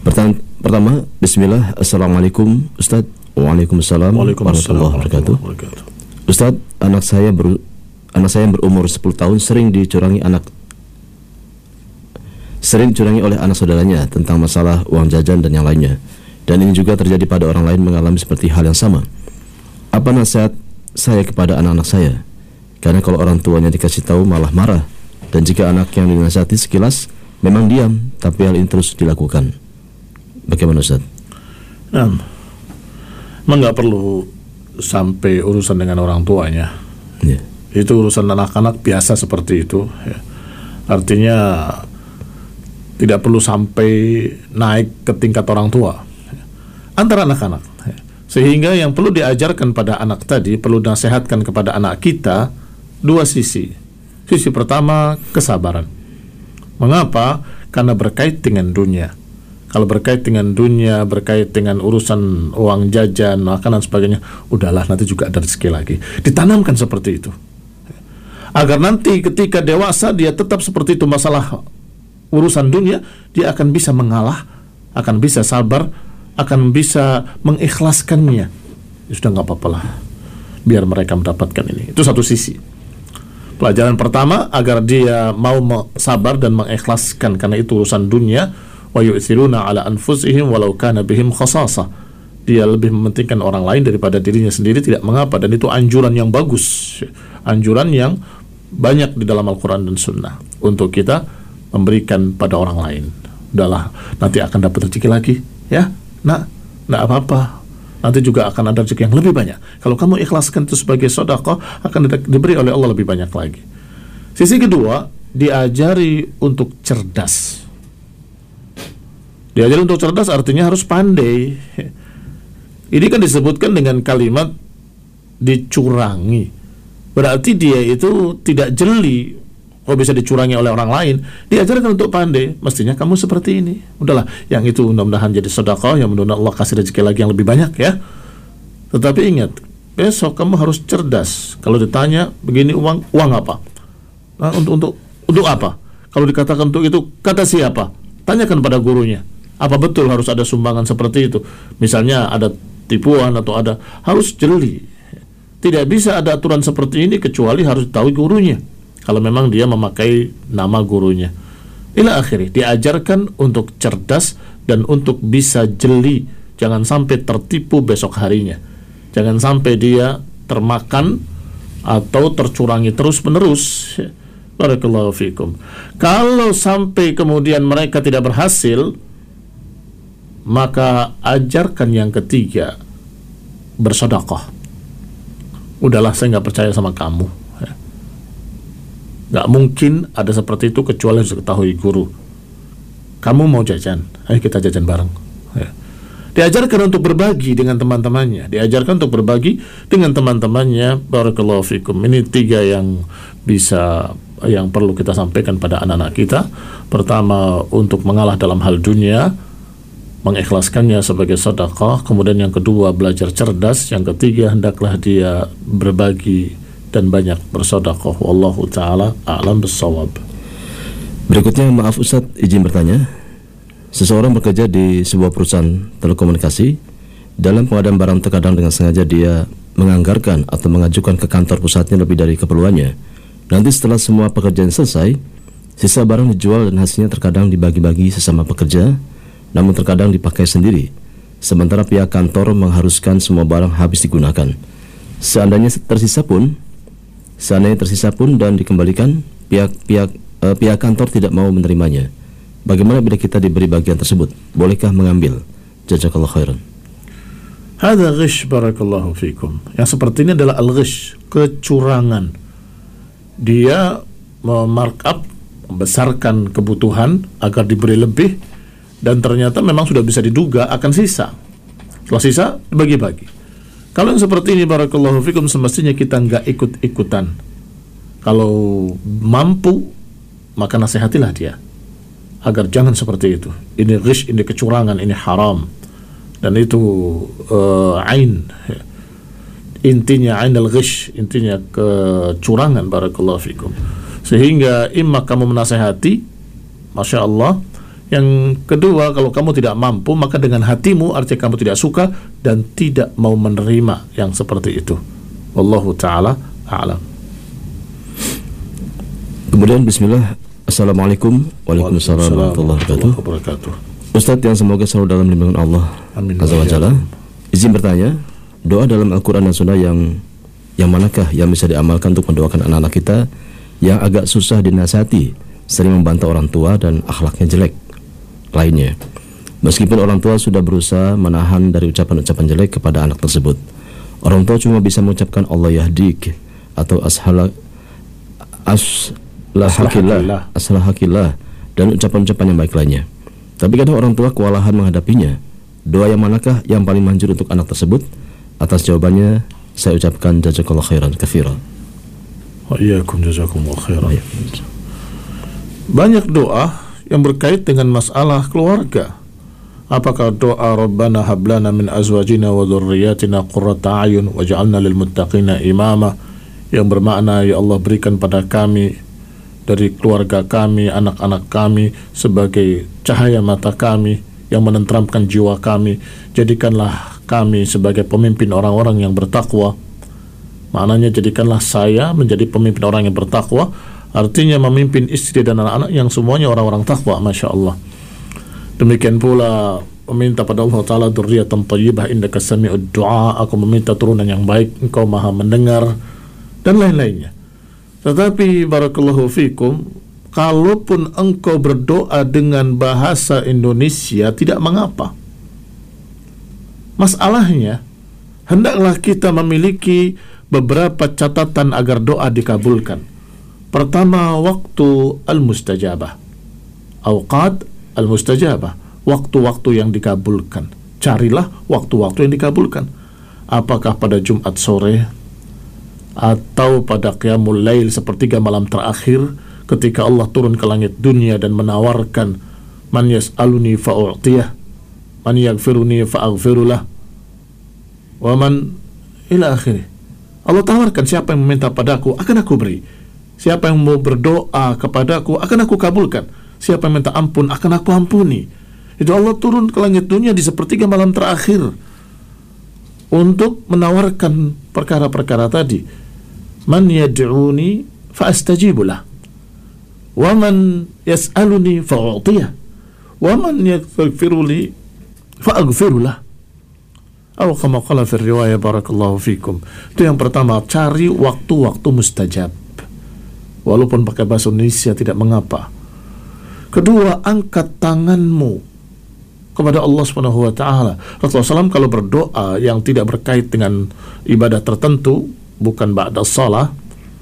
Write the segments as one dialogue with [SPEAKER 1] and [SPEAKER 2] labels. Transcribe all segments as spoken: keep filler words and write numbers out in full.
[SPEAKER 1] Pertanyaan pertama, Bismillah, Assalamualaikum Ustadz. Waalaikumsalam warahmatullahi wabarakatuh. Ustadz, anak saya ber, anak saya yang berumur sepuluh tahun sering dicurangi anak sering dicurangi oleh anak saudaranya tentang masalah uang jajan dan yang lainnya. Dan ini juga terjadi pada orang lain mengalami seperti hal yang sama. Apa nasihat saya kepada anak-anak saya? Karena kalau orang tuanya dikasih tahu malah marah. Dan jika anak yang dinasihati sekilas memang diam, tapi hal ini terus dilakukan. Bagaimana Ustaz?
[SPEAKER 2] Nah, memang nggak perlu sampai urusan dengan orang tuanya. Yeah. Itu urusan anak-anak biasa seperti itu. Ya. Artinya tidak perlu sampai naik ke tingkat orang tua. Ya. Antara anak-anak. Ya. Sehingga yang perlu diajarkan pada anak tadi, perlu nasihatkan kepada anak kita dua sisi. Sisi pertama, kesabaran. Mengapa? Karena berkait dengan dunia. Kalau berkait dengan dunia, berkait dengan urusan uang jajan, makanan, sebagainya, udahlah, nanti juga ada rezeki lagi. Ditanamkan seperti itu. Agar nanti ketika dewasa, dia tetap seperti itu. Masalah urusan dunia, dia akan bisa mengalah, akan bisa sabar, akan bisa mengikhlaskannya. Ya sudah, nggak apa-apa lah, biar mereka mendapatkan ini. Itu satu sisi. Pelajaran pertama, agar dia mau sabar dan mengikhlaskan, karena itu urusan dunia. Wa yu'thiruna ala anfusihim walau kana bihim khasasah. Dia lebih mementingkan orang lain daripada dirinya sendiri, tidak mengapa. Dan itu anjuran yang bagus, anjuran yang banyak di dalam Al-Quran dan Sunnah untuk kita memberikan pada orang lain. Udahlah, nanti akan dapat rezeki lagi, ya. Nah, nggak apa-apa. Nanti juga akan ada rezeki yang lebih banyak. Kalau kamu ikhlaskan itu sebagai sedekah, akan diberi oleh Allah lebih banyak lagi. Sisi kedua, diajari untuk cerdas. Diajari untuk cerdas artinya harus pandai. Ini kan disebutkan dengan kalimat dicurangi. Berarti dia itu tidak jeli. Kok bisa dicurangi oleh orang lain? Diajarkan untuk pandai. Mestinya kamu seperti ini. Udahlah, yang itu mudah-mudahan jadi sedekah, yang mudah-mudahan Allah kasih rezeki lagi yang lebih banyak, ya. Tetapi ingat, besok kamu harus cerdas. Kalau ditanya begini, uang uang apa? Nah, untuk untuk untuk apa? Kalau dikatakan untuk itu, kata siapa? Tanyakan pada gurunya. Apa betul harus ada sumbangan seperti itu? Misalnya ada tipuan atau ada, harus jeli. Tidak bisa ada aturan seperti ini kecuali harus tahu gurunya. Kalau memang dia memakai nama gurunya. Ila akhirnya, diajarkan untuk cerdas dan untuk bisa jeli. Jangan sampai tertipu besok harinya. Jangan sampai dia termakan atau tercurangi terus-menerus. Barakallahu fikum. Kalau sampai kemudian mereka tidak berhasil, maka ajarkan yang ketiga, bersedekah. Udahlah, saya nggak percaya sama kamu. Gak mungkin ada seperti itu kecuali harus diketahui guru. Kamu mau jajan, ayo kita jajan bareng, ya. Diajarkan untuk berbagi dengan teman-temannya. Diajarkan untuk berbagi dengan teman-temannya. Barakallahu fikum. Ini tiga yang bisa, yang perlu kita sampaikan pada anak-anak kita. Pertama, untuk mengalah dalam hal dunia, mengikhlaskannya sebagai sedekah. Kemudian yang kedua, belajar cerdas. Yang ketiga, hendaklah dia berbagi dan banyak bersedekah. Wallahu ta'ala a'lam bissawab.
[SPEAKER 1] Berikutnya, maaf Ustaz, izin bertanya. Seseorang bekerja di sebuah perusahaan telekomunikasi. Dalam pengadaan barang, terkadang dengan sengaja dia menganggarkan atau mengajukan ke kantor pusatnya lebih dari keperluannya. Nanti setelah semua pekerjaan selesai, sisa barang dijual dan hasilnya terkadang dibagi-bagi sesama pekerja, namun terkadang dipakai sendiri. Sementara pihak kantor mengharuskan semua barang habis digunakan. Seandainya tersisa pun Seandainya tersisa pun dan dikembalikan, pihak-pihak eh, pihak kantor tidak mau menerimanya. Bagaimana bila kita diberi bagian tersebut? Bolehkah mengambil? Jazakallahu khairan.
[SPEAKER 2] Hadza ghish, barakallahu fikum. Yang seperti ini adalah al-ghish, kecurangan. Dia memarkup, membesarkan kebutuhan agar diberi lebih, dan ternyata memang sudah bisa diduga akan sisa. Kalau sisa, bagi-bagi. Kalau yang seperti ini, barakallahu fikum, semestinya kita nggak ikut-ikutan. Kalau mampu, maka nasihatilah dia agar jangan seperti itu. Ini ghish, ini kecurangan, ini haram. Dan itu uh, ain. Intinya ain al-ghish, intinya kecurangan, barakallahu fikum. Sehingga imma kamu menasihati, Masya Allah, Yang kedua, kalau kamu tidak mampu, maka dengan hatimu, artinya kamu tidak suka dan tidak mau menerima yang seperti itu. Wallahu ta'ala a'lam.
[SPEAKER 1] Kemudian bismillah. Assalamualaikum Waalaikumsalam warahmatullahi wabarakatuh. Ustadz yang semoga selalu dalam lindungan Allah Azza wa Jalla. Izin bertanya, doa dalam Al-Quran dan Sunnah yang yang manakah yang bisa diamalkan untuk mendoakan anak-anak kita yang agak susah dinasihati, sering membantah orang tua dan akhlaknya jelek lainnya, meskipun orang tua sudah berusaha menahan dari ucapan-ucapan jelek kepada anak tersebut. Orang tua cuma bisa mengucapkan Allah yahdik atau ashala as Aslahakillah, aslahakillah, dan ucapan-ucapan yang baik lainnya. Tapi kadang orang tua kewalahan menghadapinya. Doa yang manakah yang paling manjur untuk anak tersebut? Atas jawabannya saya ucapkan jazakallahu khairan katsira.
[SPEAKER 2] Wa iyyakum jazakumullahu khairan. Banyak doa yang berkait dengan masalah keluarga. Apakah doa Rabbana hablana min azwajina wa dzurriyyatina qurrata a'yun waj'alna lil muttaqina imama, yang bermakna ya Allah berikan pada kami dari keluarga kami, anak-anak kami sebagai cahaya mata kami yang menenteramkan jiwa kami. Jadikanlah kami sebagai pemimpin orang-orang yang bertakwa. Maknanya jadikanlah saya menjadi pemimpin orang yang bertakwa, artinya memimpin istri dan anak-anak yang semuanya orang-orang takwa. Masya Allah. Demikian pula meminta pada Allah Ta'ala dzurriyyatan thayyibah innaka sami'ud du'a, aku meminta turunan yang baik, engkau maha mendengar, dan lain-lainnya. Tetapi barakallahu fikum, kalaupun engkau berdoa dengan bahasa Indonesia tidak mengapa. Masalahnya, hendaklah kita memiliki beberapa catatan agar doa dikabulkan. Pertama, waktu al-mustajabah, awqat al-mustajabah, waktu-waktu yang dikabulkan. Carilah waktu-waktu yang dikabulkan. Apakah pada Jumat sore atau pada qiyamul lail sepertiga malam terakhir, ketika Allah turun ke langit dunia dan menawarkan man yas'aluni fa'u'tiyah, man yaghfiruni fa'aghfirulah, wa man ila akhirih. Allah tawarkan, siapa yang meminta padaku akan aku beri, siapa yang mau berdoa kepadaku akan aku kabulkan, siapa yang minta ampun akan aku ampuni. Itu Allah turun ke langit dunia di sepertiga malam terakhir untuk menawarkan perkara-perkara tadi. Man yad'uni fa'astajibulah, wa man yas'aluni fa'u'tiyah, wa man yaghfiruli fa'aghfirulah. Atau kama qala fi riwayah barakallahu fikum. Itu yang pertama, cari waktu-waktu mustajab. Walaupun pakai bahasa Indonesia tidak mengapa. Kedua, angkat tanganmu kepada Allah Subhanahu wa taala. Rasulullah shallallahu alaihi wasallam kalau berdoa yang tidak berkait dengan ibadah tertentu, bukan ba'da shalah,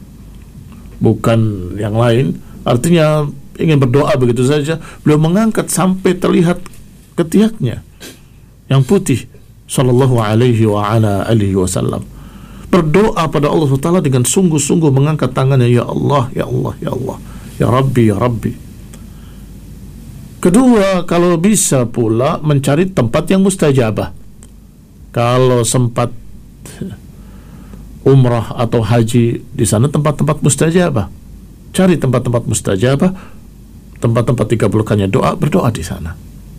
[SPEAKER 2] bukan yang lain, artinya ingin berdoa begitu saja, beliau mengangkat sampai terlihat ketiaknya yang putih, sallallahu alaihi wa ala alihi wasallam. Berdoa pada Allah subhanahu wa taala dengan sungguh-sungguh, mengangkat tangannya, ya Allah, ya Allah, ya Allah, ya Rabbi, ya Rabbi. Kedua, kalau bisa pula mencari tempat yang mustajabah. Kalau sempat umrah atau haji, di sana tempat-tempat mustajabah. Cari tempat-tempat mustajabah, tempat-tempat dikabulkannya doa, berdoa di sana.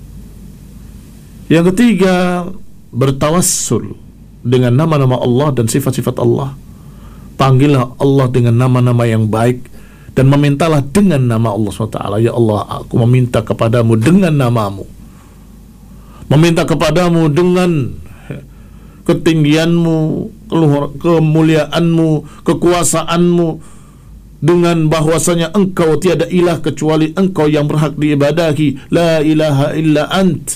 [SPEAKER 2] Yang ketiga, bertawassul dengan nama-nama Allah dan sifat-sifat Allah. Panggillah Allah dengan nama-nama yang baik dan memintalah dengan nama Allah subhanahu wa taala. Ya Allah, aku meminta kepadamu dengan namamu, meminta kepadamu dengan ketinggianmu, kemuliaanmu, kekuasaanmu, dengan bahwasanya engkau tiada ilah kecuali engkau yang berhak diibadahi, la ilaha illa ant,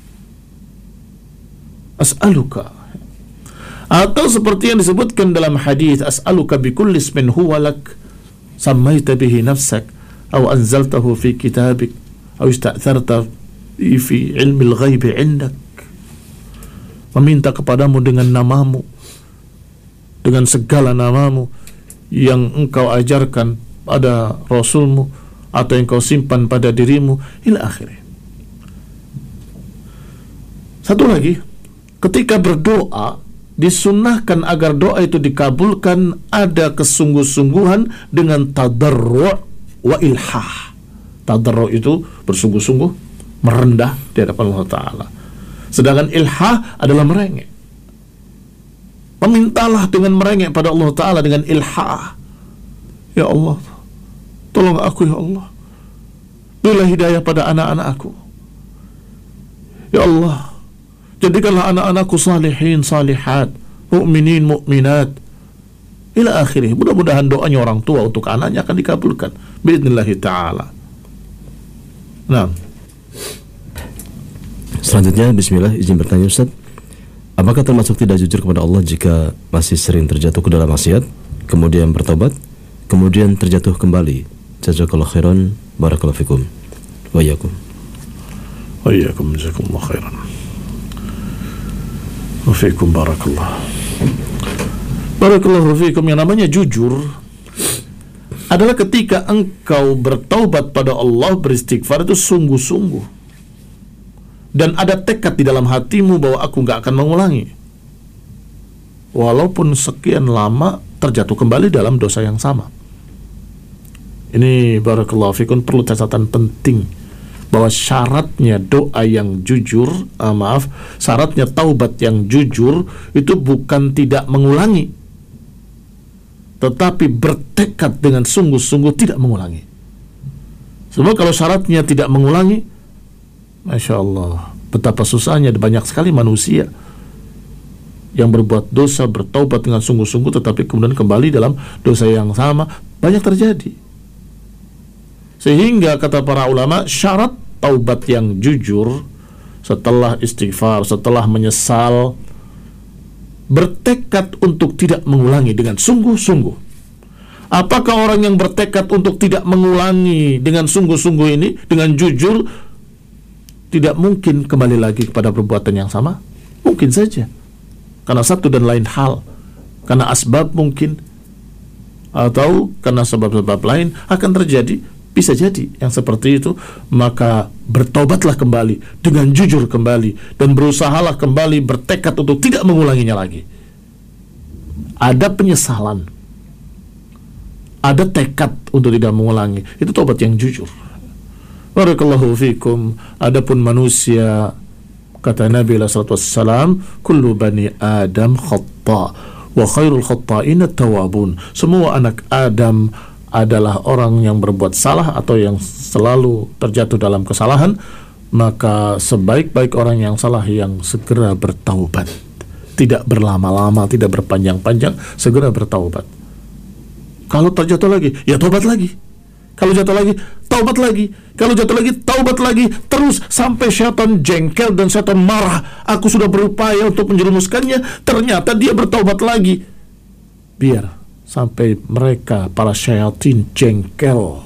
[SPEAKER 2] as'aluka. Atau seperti yang disebutkan dalam hadis, as'aluka bikulli ismin huwa lak sammaita bihi nafsak aw anzaltahu fi kitabik aw ista'tharta fi ilmi al-ghaib 'indak. Meminta kepadamu dengan namamu, dengan segala namamu yang engkau ajarkan pada Rasulmu atau yang kau simpan pada dirimu, ila akhirnya. Satu lagi, ketika berdoa disunnahkan agar doa itu dikabulkan ada kesungguh-sungguhan dengan tadarru' wa ilhah. Tadarru' itu bersungguh-sungguh, merendah di hadapan Allah Ta'ala. Sedangkan ilha adalah merengek. Memintalah dengan merengek pada Allah Ta'ala dengan ilha. Ya Allah, tolong aku ya Allah, berilah hidayah pada anak-anak aku. Ya Allah, jadikanlah anak-anakku salihin, salihat, mu'minin, mu'minat, ila akhirih. Mudah-mudahan doanya orang tua untuk anaknya akan dikabulkan biidnillahi ta'ala. Nah,
[SPEAKER 1] selanjutnya, bismillah, izin bertanya Ustaz, apakah termasuk tidak jujur kepada Allah jika masih sering terjatuh ke dalam maksiat, kemudian bertobat, kemudian terjatuh kembali? Jazakallahu khairan, barakallahu fikum, wa iyyakum.
[SPEAKER 2] Wa iyyakum, jazakumullahu khairan. Wa fikum barakallah. Barakallahu fikum. Yang namanya jujur adalah ketika engkau bertaubat pada Allah, beristighfar itu sungguh-sungguh, dan ada tekad di dalam hatimu bahwa aku gak akan mengulangi, walaupun sekian lama terjatuh kembali dalam dosa yang sama. Ini barakallahu fikum perlu catatan penting, bahwa syaratnya doa yang jujur, ah, maaf, syaratnya taubat yang jujur itu bukan tidak mengulangi, tetapi bertekad dengan sungguh-sungguh tidak mengulangi. Sebab kalau syaratnya tidak mengulangi, Masya Allah, betapa susahnya. Banyak sekali manusia yang berbuat dosa, bertaubat dengan sungguh-sungguh, tetapi kemudian kembali dalam dosa yang sama. Banyak terjadi. Sehingga kata para ulama, syarat taubat yang jujur setelah istighfar, setelah menyesal, bertekad untuk tidak mengulangi dengan sungguh-sungguh. Apakah orang yang bertekad untuk tidak mengulangi dengan sungguh-sungguh ini, dengan jujur, tidak mungkin kembali lagi kepada perbuatan yang sama? Mungkin saja, karena satu dan lain hal, karena asbab mungkin, atau karena sebab-sebab lain akan terjadi. Bisa jadi yang seperti itu. Maka bertobatlah kembali dengan jujur kembali, dan berusahalah kembali bertekad untuk tidak mengulanginya lagi. Ada penyesalan, ada tekad untuk tidak mengulangi. Itu tobat yang jujur. Barakallahu fikum. Adapun manusia, kata Nabi sallallahu alaihi wasallam, kullu bani Adam khata wa khairul khata'ina tawabun. Semua anak Adam adalah orang yang berbuat salah atau yang selalu terjatuh dalam kesalahan, maka sebaik-baik orang yang salah yang segera bertaubat, tidak berlama-lama, tidak berpanjang-panjang, segera bertaubat. Kalau terjatuh lagi, ya taubat lagi. Kalau jatuh lagi, taubat lagi. Kalau jatuh lagi, taubat lagi. Terus sampai syaitan jengkel dan syaitan marah. Aku sudah berupaya untuk menjerumuskannya, ternyata dia bertaubat lagi. Biar sampai mereka, para syaitan jengkel,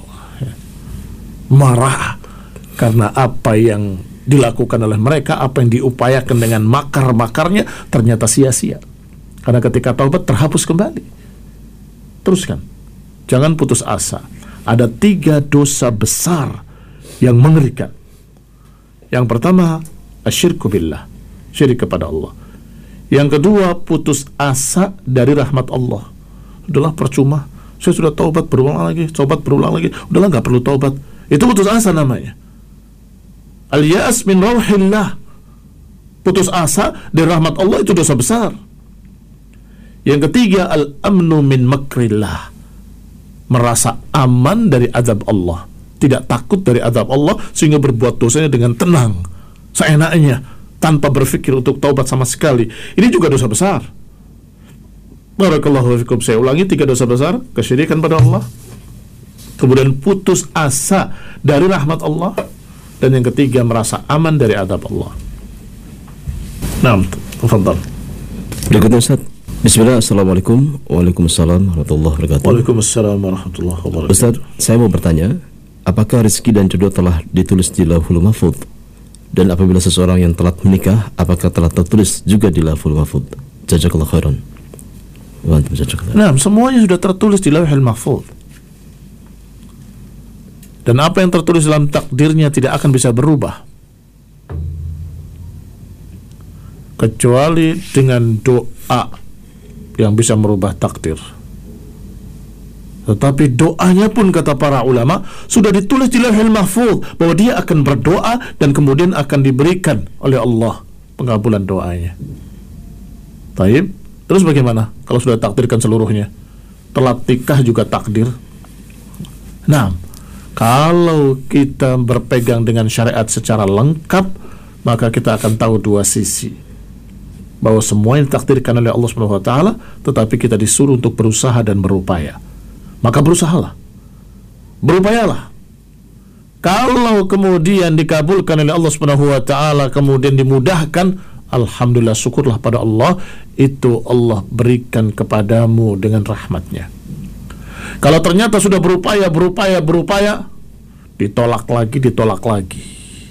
[SPEAKER 2] marah, karena apa yang dilakukan oleh mereka, apa yang diupayakan dengan makar-makarnya, ternyata sia-sia. Karena ketika taubat terhapus kembali. Teruskan, jangan putus asa. Ada tiga dosa besar yang mengerikan. Yang pertama, asyirku billah, syirik kepada Allah. Yang kedua, putus asa dari rahmat Allah. Udahlah, percuma, saya sudah taubat berulang lagi, taubat berulang lagi, udahlah nggak perlu taubat. Itu putus asa namanya. Al-ya'as min rauhillah, putus asa dari rahmat Allah, itu dosa besar. Yang ketiga, al-amnu min makrillah, merasa aman dari azab Allah, tidak takut dari azab Allah, sehingga berbuat dosanya dengan tenang, seenaknya, tanpa berpikir untuk taubat sama sekali. Ini juga dosa besar. Barakallahu fikum. Saya ulangi, tiga dosa besar: kesyirikan pada Allah, kemudian putus asa dari rahmat Allah, dan yang ketiga merasa aman dari azab Allah. Nah, tafadhal.
[SPEAKER 1] Berikutnya Ustaz. Bismillah, assalamualaikum. Waalaikumsalam warahmatullahi wabarakatuh.
[SPEAKER 2] Waalaikumsalam warahmatullahi wabarakatuh.
[SPEAKER 1] Ustaz, saya mau bertanya, apakah rezeki dan jodoh telah ditulis di Lauhul Mahfuz? Dan apabila seseorang yang telah menikah, apakah telah tertulis juga di Lauhul Mahfuz? Jazakallahu khairan.
[SPEAKER 2] Nah, semuanya sudah tertulis di Lauhul Mahfuz. Dan apa yang tertulis dalam takdirnya tidak akan bisa berubah, kecuali dengan doa yang bisa merubah takdir. Tetapi doanya pun kata para ulama sudah ditulis di Lauhul Mahfuz bahwa dia akan berdoa dan kemudian akan diberikan oleh Allah pengabulan doanya. Taib. Terus bagaimana kalau sudah takdirkan seluruhnya? Telat nikah juga takdir. Nah, kalau kita berpegang dengan syariat secara lengkap, maka kita akan tahu dua sisi, bahwa semua yang ditakdirkan oleh Allah Subhanahu wa taala, tetapi kita disuruh untuk berusaha dan berupaya. Maka berusahalah, berupayalah. Kalau kemudian dikabulkan oleh Allah Subhanahu wa taala, kemudian dimudahkan, alhamdulillah, syukurlah pada Allah, itu Allah berikan kepadamu dengan rahmatnya. Kalau ternyata sudah berupaya, berupaya, berupaya, ditolak lagi, ditolak lagi.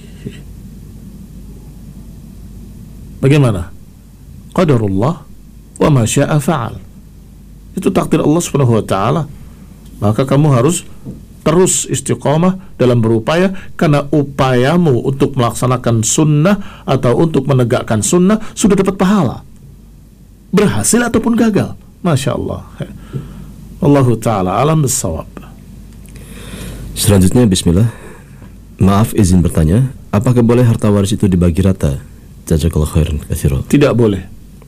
[SPEAKER 2] Bagaimana? Qadarullah wa ma syaa fa'al. Itu takdir Allah Subhanahu wa taala. Maka kamu harus terus istiqomah dalam berupaya, karena upayamu untuk melaksanakan sunnah atau untuk menegakkan sunnah sudah dapat pahala, berhasil ataupun gagal. Masya Allah. Allahu ta'ala alam bissawab.
[SPEAKER 1] Selanjutnya, bismillah. Maaf, izin bertanya, apakah boleh harta waris itu dibagi rata? Jazakallahu khairan katsiran.
[SPEAKER 2] Tidak boleh.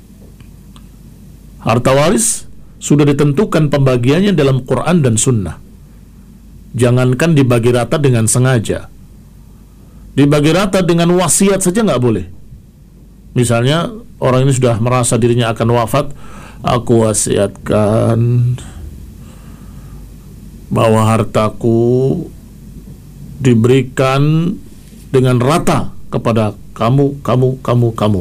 [SPEAKER 2] Harta waris sudah ditentukan pembagiannya dalam Quran dan Sunnah. Jangankan dibagi rata dengan sengaja, dibagi rata dengan wasiat saja nggak boleh. Misalnya orang ini sudah merasa dirinya akan wafat, aku wasiatkan bahwa hartaku diberikan dengan rata kepada kamu, kamu, kamu, kamu.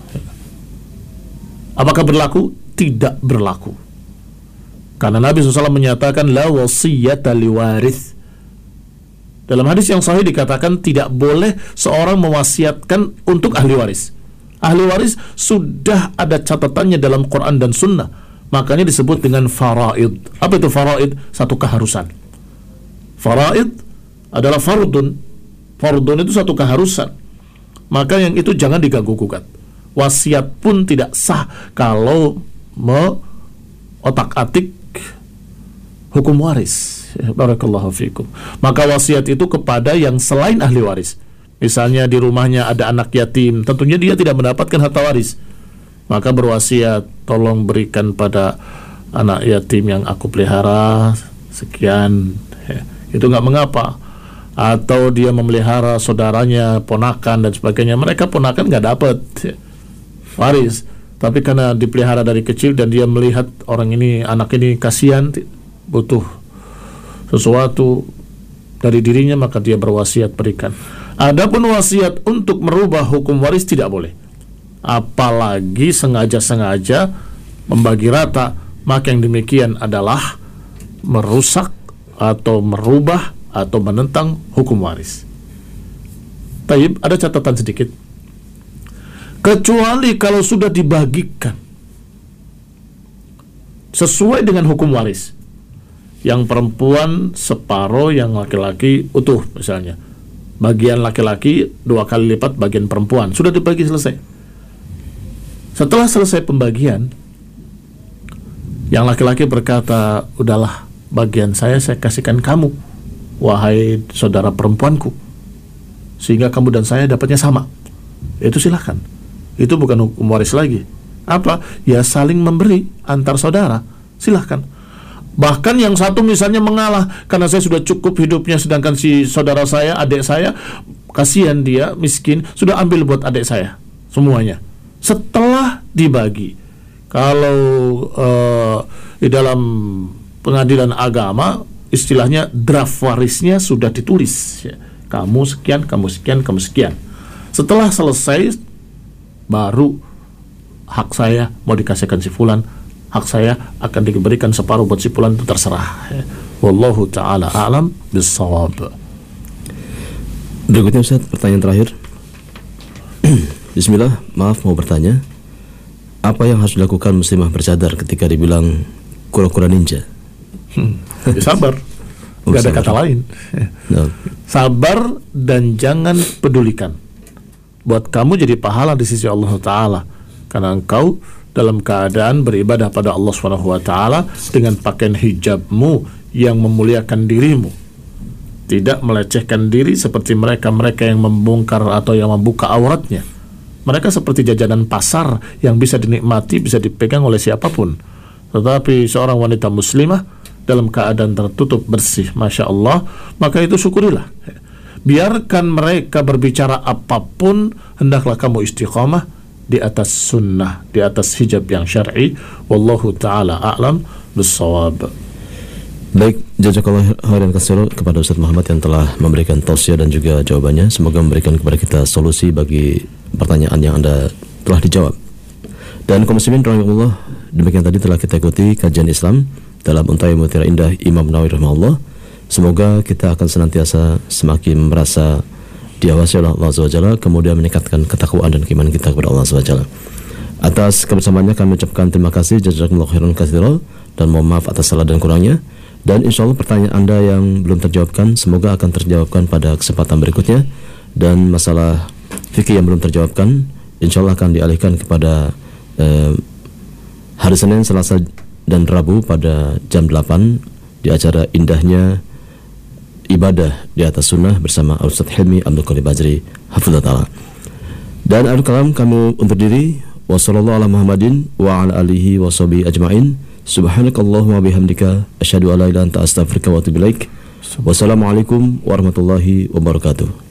[SPEAKER 2] Apakah berlaku? Tidak berlaku. Karena Nabi shallallahu alaihi wasallam menyatakan la wasiyata liwarith. Dalam hadis yang sahih dikatakan tidak boleh seorang mewasiatkan untuk ahli waris. Ahli waris sudah ada catatannya dalam Quran dan Sunnah. Makanya disebut dengan faraid. Apa itu faraid? Satu keharusan. Faraid adalah fardun. Fardun itu satu keharusan. Maka yang itu jangan diganggu-gugat. Wasiat pun tidak sah kalau me-otak-atik hukum waris. Barakallahu fikum. Maka wasiat itu kepada yang selain ahli waris. Misalnya di rumahnya ada anak yatim, tentunya dia tidak mendapatkan harta waris. Maka berwasiat, tolong berikan pada anak yatim yang aku pelihara sekian. Ya, itu nggak mengapa. Atau dia memelihara saudaranya, ponakan dan sebagainya. Mereka ponakan nggak dapat ya, waris, tapi karena dipelihara dari kecil dan dia melihat orang ini, anak ini kasihan, butuh sesuatu dari dirinya, maka dia berwasiat berikan. Adapun wasiat untuk merubah hukum waris tidak boleh, apalagi sengaja-sengaja membagi rata. Maka yang demikian adalah merusak atau merubah atau menentang hukum waris. Taib, ada catatan sedikit. Kecuali kalau sudah dibagikan sesuai dengan hukum waris, yang perempuan separuh, yang laki-laki utuh misalnya. Bagian laki-laki dua kali lipat bagian perempuan. Sudah dibagi selesai. Setelah selesai pembagian, yang laki-laki berkata, udahlah, bagian saya saya kasihkan kamu, wahai saudara perempuanku, sehingga kamu dan saya dapatnya sama. Itu silahkan. Itu bukan hukum waris lagi. Apa? Ya saling memberi antar saudara. Silahkan. Bahkan yang satu misalnya mengalah, karena saya sudah cukup hidupnya, sedangkan si saudara saya, adik saya, kasihan dia, miskin, sudah ambil buat adik saya semuanya. Setelah dibagi, kalau uh, di dalam pengadilan agama, istilahnya draft warisnya sudah ditulis ya. Kamu sekian, kamu sekian, kamu sekian. Setelah selesai, baru hak saya mau dikasihkan si fulan, hak saya akan diberikan separuh buat si fulan, itu terserah ya. Wallahu ta'ala a'lam bissawab.
[SPEAKER 1] Berikutnya Ustaz, pertanyaan terakhir. Bismillah, maaf mau bertanya, apa yang harus dilakukan muslimah bercadar ketika dibilang kura-kura ninja?
[SPEAKER 2] Hmm, ya sabar.
[SPEAKER 1] Oh,
[SPEAKER 2] Gak ada
[SPEAKER 1] sabar.
[SPEAKER 2] kata lain.
[SPEAKER 1] No.
[SPEAKER 2] Sabar dan jangan pedulikan. Buat kamu jadi pahala di sisi Allah Ta'ala, karena engkau dalam keadaan beribadah pada Allah Subhanahu wa Ta'ala dengan pakaian hijabmu yang memuliakan dirimu, tidak melecehkan diri seperti mereka-mereka yang membongkar atau yang membuka auratnya. Mereka seperti jajanan pasar yang bisa dinikmati, bisa dipegang oleh siapapun. Tetapi seorang wanita muslimah dalam keadaan tertutup bersih, Masya Allah, maka itu syukurilah. Biarkan mereka berbicara apapun, hendaklah kamu istiqamah di atas sunnah, di atas hijab yang syar'i. Wallahu ta'ala a'lam bissawab.
[SPEAKER 1] Baik, jazakallah khairan katsira kepada Ustaz Muhammad yang telah memberikan tausiah dan juga jawabannya. Semoga memberikan kepada kita solusi bagi pertanyaan yang Anda telah dijawab. Dan kaum muslimin rahimahullah, demikian tadi telah kita ikuti kajian Islam dalam Untai Mutiara Indah Imam Nawawi rahimahullah. Semoga kita akan senantiasa semakin merasa diawasi oleh Allah subhanahu wa taala, kemudian meningkatkan ketakwaan dan keimanan kita kepada Allah subhanahu wa taala. Atas kebersamaannya kami ucapkan terima kasih, jazakumullah khairan katsira, dan mohon maaf atas salah dan kurangnya. Dan insya Allah pertanyaan Anda yang belum terjawabkan semoga akan terjawabkan pada kesempatan berikutnya. Dan masalah fikih yang belum terjawabkan insya Allah akan dialihkan kepada eh, hari Senin, Selasa, dan Rabu pada jam delapan di acara Indahnya Ibadah di Atas Sunnah bersama Ustaz Hilmi Abdul Qadir Bajri hafizahullah ta'ala. Dan akhir kalam kami undur diri. Wassallallahu ala Muhammadin wa ala alihi wa sahbihi ajma'in. Subhanakallahumma bihamdika asyhadu an la ilaha illa anta astaghfiruka wa atubu ilaik. Wassalamualaikum warahmatullahi wabarakatuh.